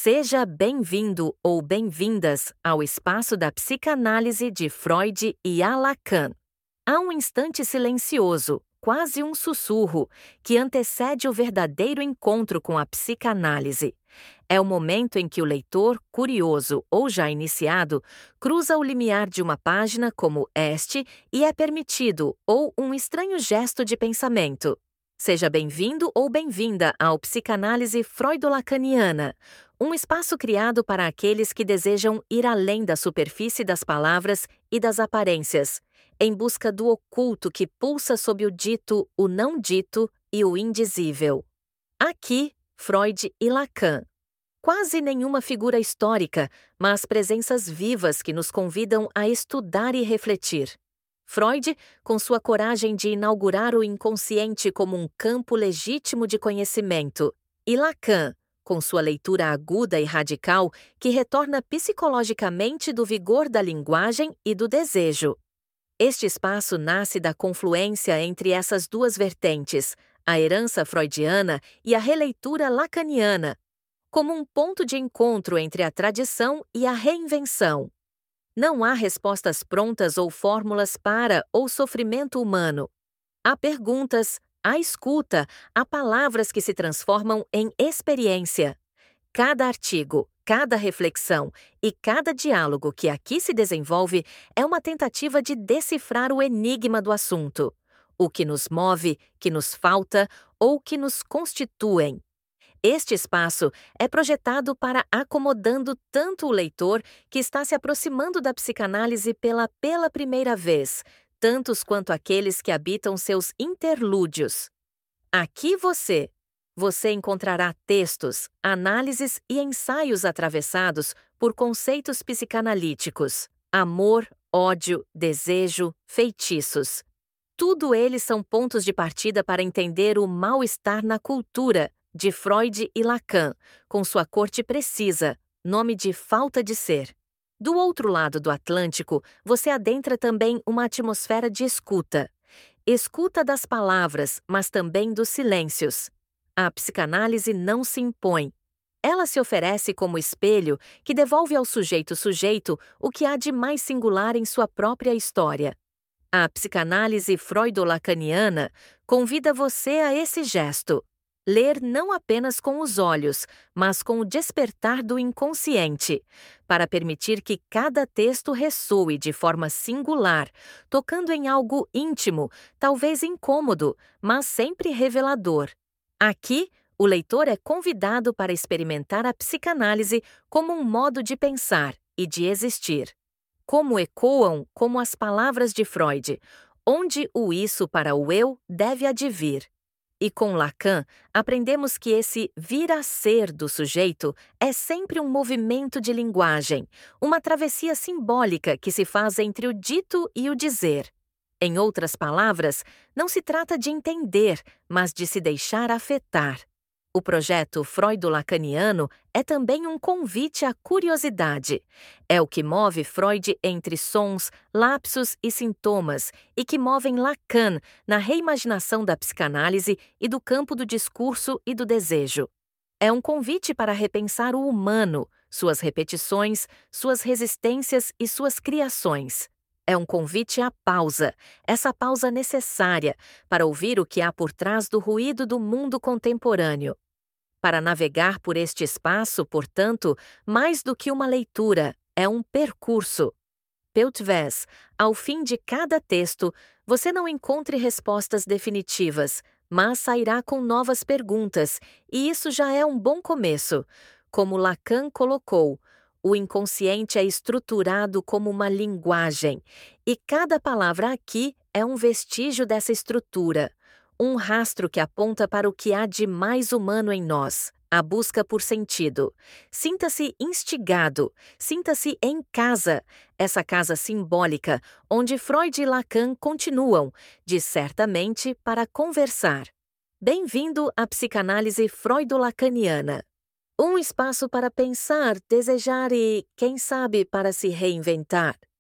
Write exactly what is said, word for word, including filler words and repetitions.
Seja bem-vindo ou bem-vindas ao espaço da psicanálise de Freud e Lacan. Há um instante silencioso, quase um sussurro, que antecede o verdadeiro encontro com a psicanálise. É o momento em que o leitor, curioso ou já iniciado, cruza o limiar de uma página como este e é permitido ou um estranho gesto de pensamento. Seja bem-vindo ou bem-vinda ao Psicanálise Freudo-Lacaniana, um espaço criado para aqueles que desejam ir além da superfície das palavras e das aparências, em busca do oculto que pulsa sob o dito, o não dito e o indizível. Aqui, Freud e Lacan. Quase nenhuma figura histórica, mas presenças vivas que nos convidam a estudar e refletir. Freud, com sua coragem de inaugurar o inconsciente como um campo legítimo de conhecimento, e Lacan, com sua leitura aguda e radical que retorna psicologicamente do vigor da linguagem e do desejo. Este espaço nasce da confluência entre essas duas vertentes, a herança freudiana e a releitura lacaniana, como um ponto de encontro entre a tradição e a reinvenção. Não há respostas prontas ou fórmulas para o sofrimento humano. Há perguntas, há escuta, há palavras que se transformam em experiência. Cada artigo, cada reflexão e cada diálogo que aqui se desenvolve é uma tentativa de decifrar o enigma do assunto, o que nos move, que nos falta ou que nos constituem. Este espaço é projetado para acomodando tanto o leitor que está se aproximando da psicanálise pela, pela primeira vez, tantos quanto aqueles que habitam seus interlúdios. Aqui você, você encontrará textos, análises e ensaios atravessados por conceitos psicanalíticos, amor, ódio, desejo, feitiços. Tudo eles são pontos de partida para entender o mal-estar na cultura, de Freud e Lacan, com sua corte precisa, nome de falta de ser. Do outro lado do Atlântico, você adentra também uma atmosfera de escuta. Escuta das palavras, mas também dos silêncios. A psicanálise não se impõe. Ela se oferece como espelho que devolve ao sujeito-sujeito o que há de mais singular em sua própria história. A psicanálise freudo-lacaniana convida você a esse gesto. Ler não apenas com os olhos, mas com o despertar do inconsciente, para permitir que cada texto ressoe de forma singular, tocando em algo íntimo, talvez incômodo, mas sempre revelador. Aqui, o leitor é convidado para experimentar a psicanálise como um modo de pensar e de existir. Como ecoam como as palavras de Freud, onde o isso para o eu deve advir. E com Lacan, aprendemos que esse vir a ser do sujeito é sempre um movimento de linguagem, uma travessia simbólica que se faz entre o dito e o dizer. Em outras palavras, não se trata de entender, mas de se deixar afetar. O projeto freudo-lacaniano é também um convite à curiosidade. É o que move Freud entre sons, lapsos e sintomas e que movem Lacan na reimaginação da psicanálise e do campo do discurso e do desejo. É um convite para repensar o humano, suas repetições, suas resistências e suas criações. É um convite à pausa, essa pausa necessária para ouvir o que há por trás do ruído do mundo contemporâneo. Para navegar por este espaço, portanto, mais do que uma leitura, é um percurso. Talvez, ao fim de cada texto, você não encontre respostas definitivas, mas sairá com novas perguntas, e isso já é um bom começo. Como Lacan colocou, o inconsciente é estruturado como uma linguagem, e cada palavra aqui é um vestígio dessa estrutura. Um rastro que aponta para o que há de mais humano em nós, a busca por sentido. Sinta-se instigado, sinta-se em casa, essa casa simbólica, onde Freud e Lacan continuam, de certamente para conversar. Bem-vindo à psicanálise freudo-lacaniana. Um espaço para pensar, desejar e, quem sabe, para se reinventar.